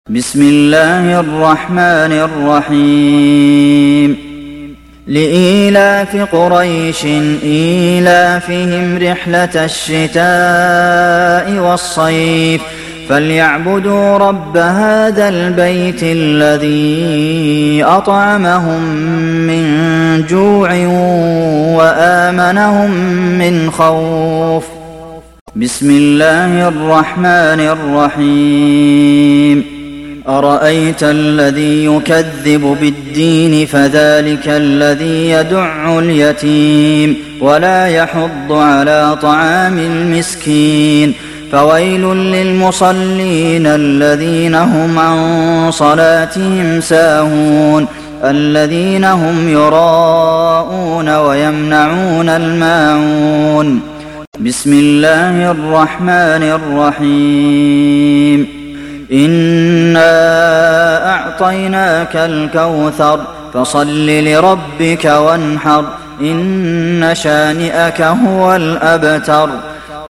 بسم الله الرحمن الرحيم لإيلاف قريش إيلافهم رحلة الشتاء والصيف فليعبدوا رب هذا البيت الذي أطعمهم من جوع وآمنهم من خوف بسم الله الرحمن الرحيم أرأيت الذي يكذب بالدين فذلك الذي يدع اليتيم ولا يحض على طعام المسكين فويل للمصلين الذين هم عن صلاتهم ساهون الذين هم يراءون ويمنعون الماعون بسم الله الرحمن الرحيم إنا أعطيناك الكوثر فصل لربك وانحر إن شانئك هو الأبتر